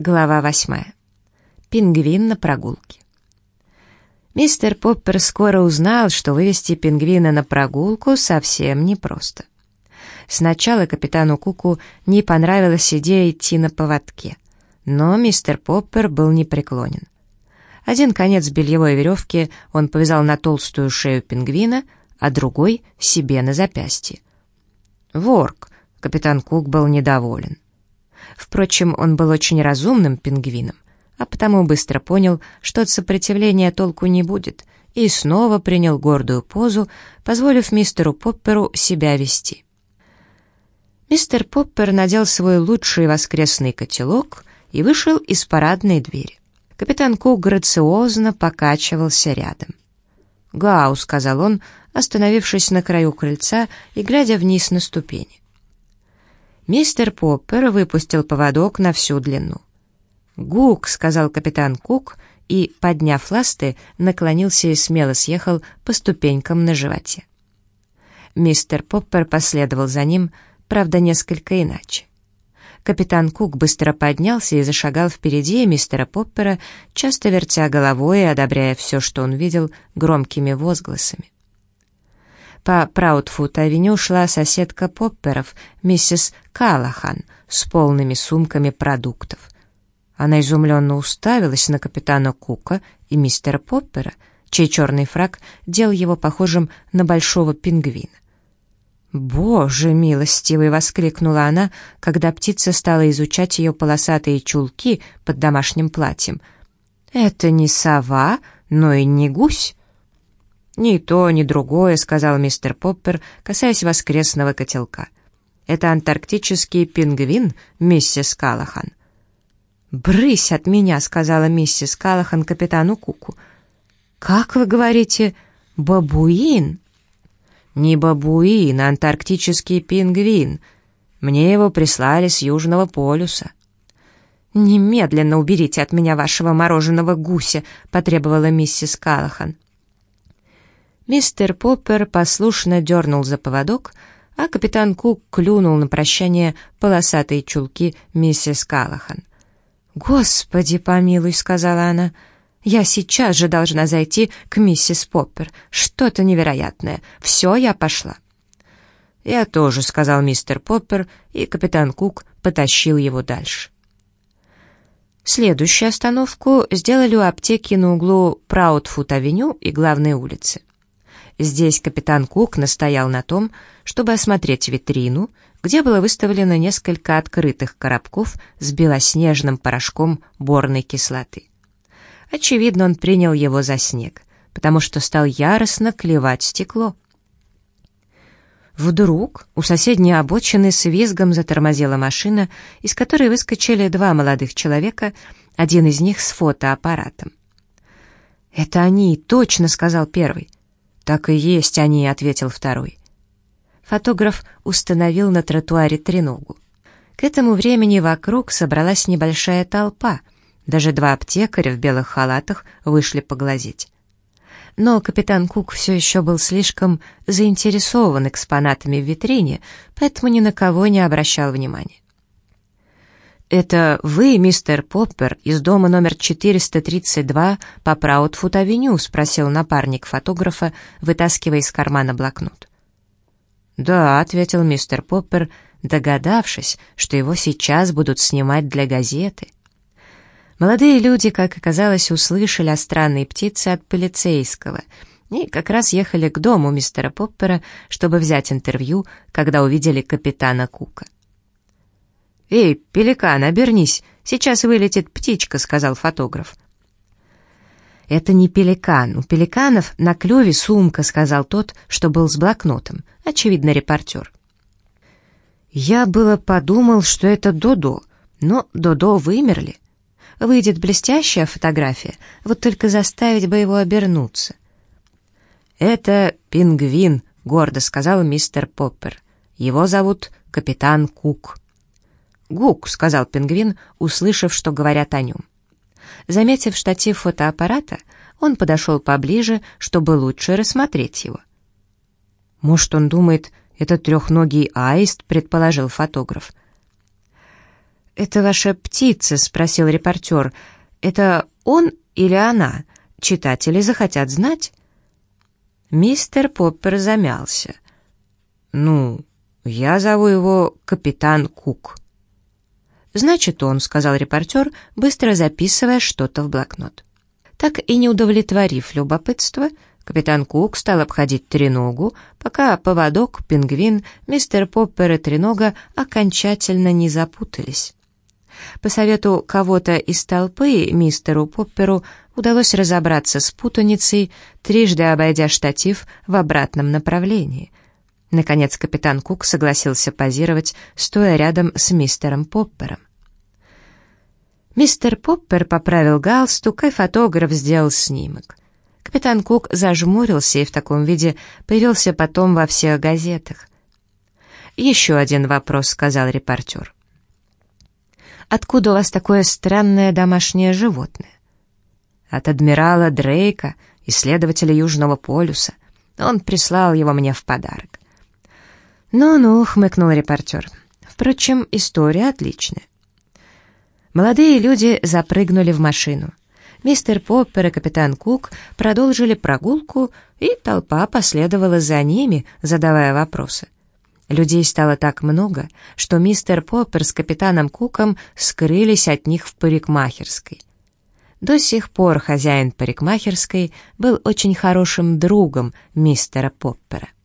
Глава 8. Пингвин на прогулке. Мистер Поппер скоро узнал, что вывести пингвина на прогулку совсем непросто. Сначала капитану Куку не понравилась идея идти на поводке, но мистер Поппер был непреклонен. Один конец бельевой веревки он повязал на толстую шею пингвина, а другой — себе на запястье. Ворк! Капитан Кук был недоволен. Впрочем, он был очень разумным пингвином, а потому быстро понял, что от сопротивления толку не будет, и снова принял гордую позу, позволив мистеру Попперу себя вести. Мистер Поппер надел свой лучший воскресный котелок и вышел из парадной двери. Капитан Кук грациозно покачивался рядом. «Гау», — сказал он, остановившись на краю крыльца и глядя вниз на ступени. Мистер Поппер выпустил поводок на всю длину. «Гук», — сказал капитан Кук, и, подняв ласты, наклонился и смело съехал по ступенькам на животе. Мистер Поппер последовал за ним, правда, несколько иначе. Капитан Кук быстро поднялся и зашагал впереди мистера Поппера, часто вертя головой и одобряя все, что он видел, громкими возгласами. По Праудфут-авеню шла соседка Попперов, миссис Каллахан, с полными сумками продуктов. Она изумленно уставилась на капитана Кука и мистера Поппера, чей черный фрак делал его похожим на большого пингвина. «Боже милостивый!» — воскликнула она, когда птица стала изучать ее полосатые чулки под домашним платьем. «Это не сова, но и не гусь». «Ни то, ни другое», — сказал мистер Поппер, касаясь воскресного котелка. «Это антарктический пингвин, миссис Каллахан». «Брысь от меня», — сказала миссис Каллахан капитану Куку. «Как вы говорите, бабуин?» «Не бабуин, а антарктический пингвин. Мне его прислали с Южного полюса». «Немедленно уберите от меня вашего мороженого гуся», — потребовала миссис Каллахан. Мистер Поппер послушно дернул за поводок, а капитан Кук клюнул на прощание полосатые чулки миссис Каллахан. «Господи помилуй», — сказала она, — «я сейчас же должна зайти к миссис Поппер. Что-то невероятное. Все, я пошла». «Я тоже», — сказал мистер Поппер, и капитан Кук потащил его дальше. Следующую остановку сделали у аптеки на углу Праудфут-авеню и главной улицы. Здесь капитан Кук настоял на том, чтобы осмотреть витрину, где было выставлено несколько открытых коробков с белоснежным порошком борной кислоты. Очевидно, он принял его за снег, потому что стал яростно клевать стекло. Вдруг у соседней обочины с визгом затормозила машина, из которой выскочили два молодых человека, один из них с фотоаппаратом. «Это они, точно», — сказал первый. «Так и есть они», — ответил второй. Фотограф установил на тротуаре треногу. К этому времени вокруг собралась небольшая толпа, даже два аптекаря в белых халатах вышли поглазеть. Но капитан Кук все еще был слишком заинтересован экспонатами в витрине, поэтому ни на кого не обращал внимания. «Это вы, мистер Поппер, из дома номер 432 по Праудфут-авеню?» — спросил напарник фотографа, вытаскивая из кармана блокнот. «Да», — ответил мистер Поппер, догадавшись, что его сейчас будут снимать для газеты. Молодые люди, как оказалось, услышали о странной птице от полицейского и как раз ехали к дому мистера Поппера, чтобы взять интервью, когда увидели капитана Кука. «Эй, пеликан, обернись, сейчас вылетит птичка», — сказал фотограф. «Это не пеликан, у пеликанов на клюве сумка», — сказал тот, что был с блокнотом, очевидно, репортер. «Я было подумал, что это Додо, но Додо вымерли. Выйдет блестящая фотография, вот только заставить бы его обернуться». «Это пингвин», — гордо сказал мистер Поппер. «Его зовут капитан Кук». «Гук», — сказал пингвин, услышав, что говорят о нем. Заметив штатив фотоаппарата, он подошел поближе, чтобы лучше рассмотреть его. «Может, он думает, это трехногий аист», — предположил фотограф. «Это ваша птица?» — спросил репортер. «Это он или она? Читатели захотят знать». Мистер Поппер замялся. «Ну, я зову его капитан Кук». «Значит, он», — сказал репортер, быстро записывая что-то в блокнот. Так и не удовлетворив любопытство, капитан Кук стал обходить треногу, пока поводок, пингвин, мистер Поппер и тренога окончательно не запутались. По совету кого-то из толпы мистеру Попперу удалось разобраться с путаницей, трижды обойдя штатив в обратном направлении. Наконец капитан Кук согласился позировать, стоя рядом с мистером Поппером. Мистер Поппер поправил галстук, и фотограф сделал снимок. Капитан Кук зажмурился и в таком виде появился потом во всех газетах. «Еще один вопрос», — сказал репортер. «Откуда у вас такое странное домашнее животное?» «От адмирала Дрейка, исследователя Южного полюса. Он прислал его мне в подарок». «Ну-ну», — хмыкнул репортер. «Впрочем, история отличная». Молодые люди запрыгнули в машину. Мистер Поппер и капитан Кук продолжили прогулку, и толпа последовала за ними, задавая вопросы. Людей стало так много, что мистер Поппер с капитаном Куком скрылись от них в парикмахерской. До сих пор хозяин парикмахерской был очень хорошим другом мистера Поппера.